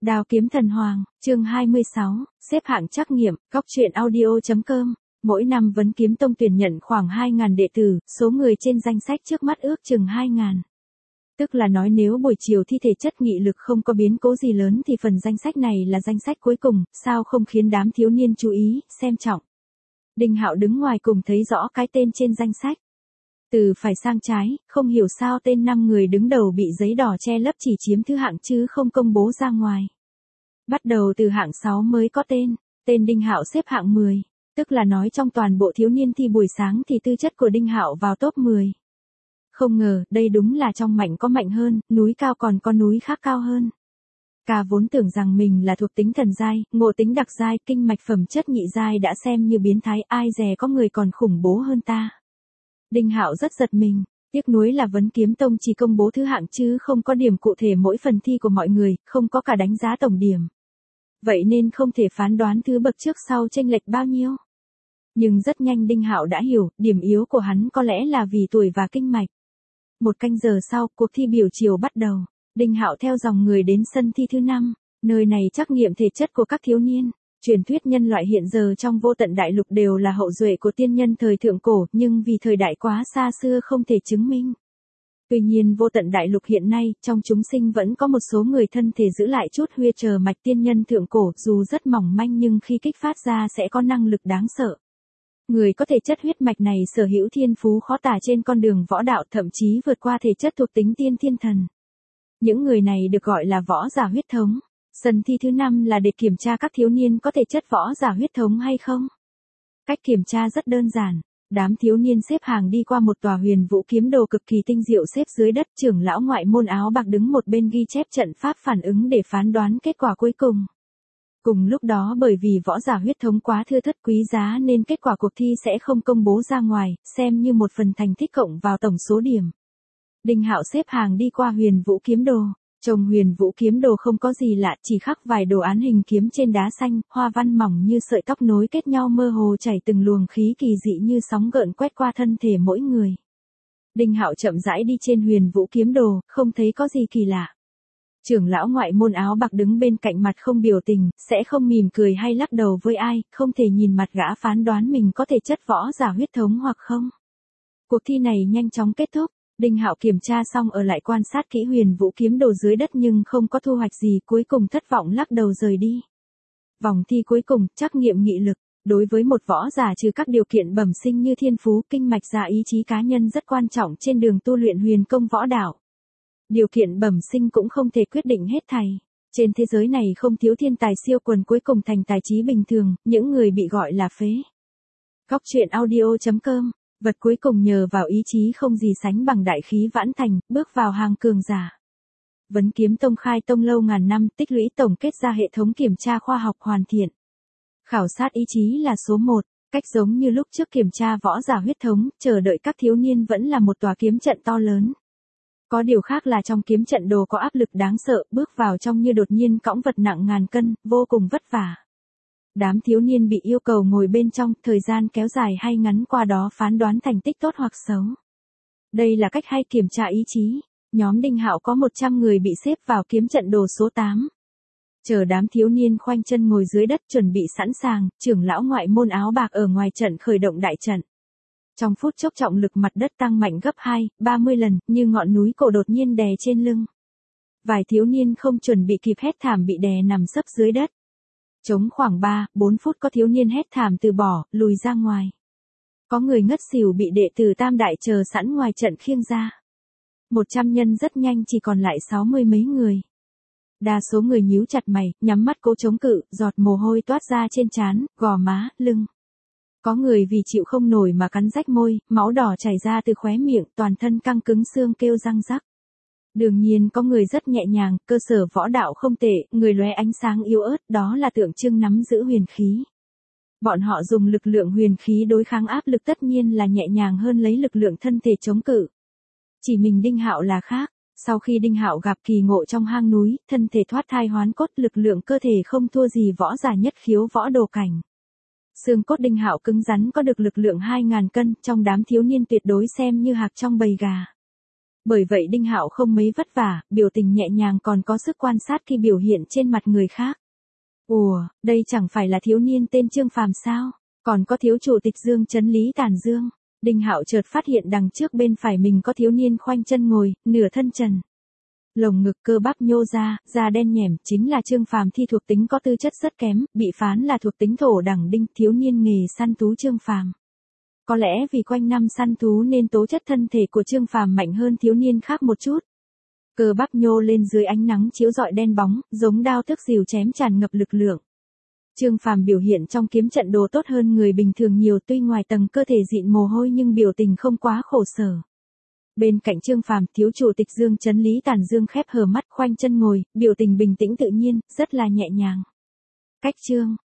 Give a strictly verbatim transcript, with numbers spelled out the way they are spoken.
Đao kiếm thần hoàng, chương hai mươi sáu, xếp hạng trắc nghiệm, góc truyện audio.com. Mỗi năm Vấn Kiếm Tông tuyển nhận khoảng hai nghìn đệ tử, số người trên danh sách trước mắt ước chừng hai nghìn. Tức là nói nếu buổi chiều thi thể chất nghị lực không có biến cố gì lớn thì phần danh sách này là danh sách cuối cùng, sao không khiến đám thiếu niên chú ý, xem trọng. Đinh Hạo đứng ngoài cùng thấy rõ cái tên trên danh sách. Từ phải sang trái, không hiểu sao tên năm người đứng đầu bị giấy đỏ che lấp chỉ chiếm thứ hạng chứ không công bố ra ngoài. Bắt đầu từ hạng sáu mới có tên, tên Đinh Hạo xếp hạng mười, tức là nói trong toàn bộ thiếu niên thi buổi sáng thì tư chất của Đinh Hạo vào top mười. Không ngờ, đây đúng là trong mạnh có mạnh hơn, núi cao còn có núi khác cao hơn. Ca vốn tưởng rằng mình là thuộc tính thần giai, ngộ tính đặc giai, kinh mạch phẩm chất nhị giai đã xem như biến thái, ai dè có người còn khủng bố hơn ta. Đinh Hạo rất giật mình, tiếc nuối là Vấn Kiếm Tông chỉ công bố thứ hạng chứ không có điểm cụ thể mỗi phần thi của mọi người, không có cả đánh giá tổng điểm. Vậy nên không thể phán đoán thứ bậc trước sau chênh lệch bao nhiêu. Nhưng rất nhanh Đinh Hạo đã hiểu, điểm yếu của hắn có lẽ là vì tuổi và kinh mạch. Một canh giờ sau, cuộc thi biểu chiều bắt đầu. Đinh Hạo theo dòng người đến sân thi thứ năm, nơi này trắc nghiệm thể chất của các thiếu niên. Truyền thuyết nhân loại hiện giờ trong vô tận đại lục đều là hậu duệ của tiên nhân thời thượng cổ, nhưng vì thời đại quá xa xưa không thể chứng minh. Tuy nhiên vô tận đại lục hiện nay, trong chúng sinh vẫn có một số người thân thể giữ lại chút huyết chờ mạch tiên nhân thượng cổ, dù rất mỏng manh nhưng khi kích phát ra sẽ có năng lực đáng sợ. Người có thể chất huyết mạch này sở hữu thiên phú khó tả trên con đường võ đạo, thậm chí vượt qua thể chất thuộc tính tiên thiên thần. Những người này được gọi là võ giả huyết thống. Sân thi thứ năm là để kiểm tra các thiếu niên có thể chất võ giả huyết thống hay không. Cách kiểm tra rất đơn giản. Đám thiếu niên xếp hàng đi qua một tòa huyền vũ kiếm đồ cực kỳ tinh diệu xếp dưới đất, trưởng lão ngoại môn áo bạc đứng một bên ghi chép trận pháp phản ứng để phán đoán kết quả cuối cùng. Cùng lúc đó bởi vì võ giả huyết thống quá thưa thớt quý giá nên kết quả cuộc thi sẽ không công bố ra ngoài, xem như một phần thành tích cộng vào tổng số điểm. Đinh Hạo xếp hàng đi qua huyền vũ kiếm đồ. Trông huyền vũ kiếm đồ không có gì lạ, chỉ khắc vài đồ án hình kiếm trên đá xanh, hoa văn mỏng như sợi tóc nối kết nhau mơ hồ chảy từng luồng khí kỳ dị như sóng gợn quét qua thân thể mỗi người. Đinh Hạo chậm rãi đi trên huyền vũ kiếm đồ, không thấy có gì kỳ lạ. Trưởng lão ngoại môn áo bạc đứng bên cạnh mặt không biểu tình, sẽ không mỉm cười hay lắc đầu với ai, không thể nhìn mặt gã phán đoán mình có thể chất võ giả huyết thống hoặc không. Cuộc thi này nhanh chóng kết thúc. Đinh Hạo kiểm tra xong ở lại quan sát kỹ huyền vũ kiếm đồ dưới đất nhưng không có thu hoạch gì, cuối cùng thất vọng lắc đầu rời đi. Vòng thi cuối cùng, trắc nghiệm nghị lực. Đối với một võ giả trừ các điều kiện bẩm sinh như thiên phú, kinh mạch và ý chí cá nhân rất quan trọng trên đường tu luyện huyền công võ đạo. Điều kiện bẩm sinh cũng không thể quyết định hết thảy. Trên thế giới này không thiếu thiên tài siêu quần cuối cùng thành tài trí bình thường, những người bị gọi là phế. Góc truyện audio.com. Vật cuối cùng nhờ vào ý chí không gì sánh bằng đại khí vãn thành, bước vào hàng cường giả. Vấn Kiếm Tông khai tông lâu ngàn năm, tích lũy tổng kết ra hệ thống kiểm tra khoa học hoàn thiện. Khảo sát ý chí là số một, cách giống như lúc trước kiểm tra võ giả huyết thống, chờ đợi các thiếu niên vẫn là một tòa kiếm trận to lớn. Có điều khác là trong kiếm trận đồ có áp lực đáng sợ, bước vào trong như đột nhiên cõng vật nặng ngàn cân, vô cùng vất vả. Đám thiếu niên bị yêu cầu ngồi bên trong, thời gian kéo dài hay ngắn qua đó phán đoán thành tích tốt hoặc xấu. Đây là cách hay kiểm tra ý chí. Nhóm Đinh Hạo có một trăm người bị xếp vào kiếm trận đồ số tám. Chờ đám thiếu niên khoanh chân ngồi dưới đất chuẩn bị sẵn sàng, trưởng lão ngoại môn áo bạc ở ngoài trận khởi động đại trận. Trong phút chốc trọng lực mặt đất tăng mạnh gấp hai, ba mươi lần, như ngọn núi cổ đột nhiên đè trên lưng. Vài thiếu niên không chuẩn bị kịp hét thảm bị đè nằm sấp dưới đất. Trống khoảng ba, bốn phút có thiếu niên hét thảm từ bỏ, lùi ra ngoài. Có người ngất xỉu bị đệ tử tam đại chờ sẵn ngoài trận khiêng ra. Một trăm nhân rất nhanh chỉ còn lại sáu mươi mấy người. Đa số người nhíu chặt mày, nhắm mắt cố chống cự, giọt mồ hôi toát ra trên trán, gò má, lưng. Có người vì chịu không nổi mà cắn rách môi, máu đỏ chảy ra từ khóe miệng, toàn thân căng cứng xương kêu răng rắc. Đương nhiên có người rất nhẹ nhàng, cơ sở võ đạo không tệ, người lóe ánh sáng yếu ớt, đó là tượng trưng nắm giữ huyền khí. Bọn họ dùng lực lượng huyền khí đối kháng áp lực tất nhiên là nhẹ nhàng hơn lấy lực lượng thân thể chống cự. Chỉ mình Đinh Hạo là khác, sau khi Đinh Hạo gặp kỳ ngộ trong hang núi, thân thể thoát thai hoán cốt, lực lượng cơ thể không thua gì võ giả nhất khiếu võ đồ cảnh. Xương cốt Đinh Hạo cứng rắn có được lực lượng hai nghìn cân, trong đám thiếu niên tuyệt đối xem như hạc trong bầy gà. Bởi vậy Đinh Hạo không mấy vất vả, biểu tình nhẹ nhàng còn có sức quan sát khi biểu hiện trên mặt người khác. Ủa, đây chẳng phải là thiếu niên tên Trương Phàm sao? Còn có thiếu chủ tịch Dương Chấn Lý Tản Dương. Đinh Hạo chợt phát hiện đằng trước bên phải mình có thiếu niên khoanh chân ngồi, nửa thân trần. Lồng ngực cơ bắp nhô ra, da đen nhẻm, chính là Trương Phàm. Thi thuộc tính có tư chất rất kém, bị phán là thuộc tính thổ đẳng đinh, thiếu niên nghề săn thú Trương Phàm. Có lẽ vì quanh năm săn thú nên tố chất thân thể của Trương Phàm mạnh hơn thiếu niên khác một chút. Cơ bắp nhô lên dưới ánh nắng chiếu rọi đen bóng, giống đao thức rìu chém tràn ngập lực lượng. Trương Phàm biểu hiện trong kiếm trận đồ tốt hơn người bình thường nhiều, tuy ngoài tầng cơ thể dịn mồ hôi nhưng biểu tình không quá khổ sở. Bên cạnh Trương Phàm, thiếu chủ tịch Dương Chấn Lý Tản Dương khép hờ mắt khoanh chân ngồi, biểu tình bình tĩnh tự nhiên, rất là nhẹ nhàng. Cách Trương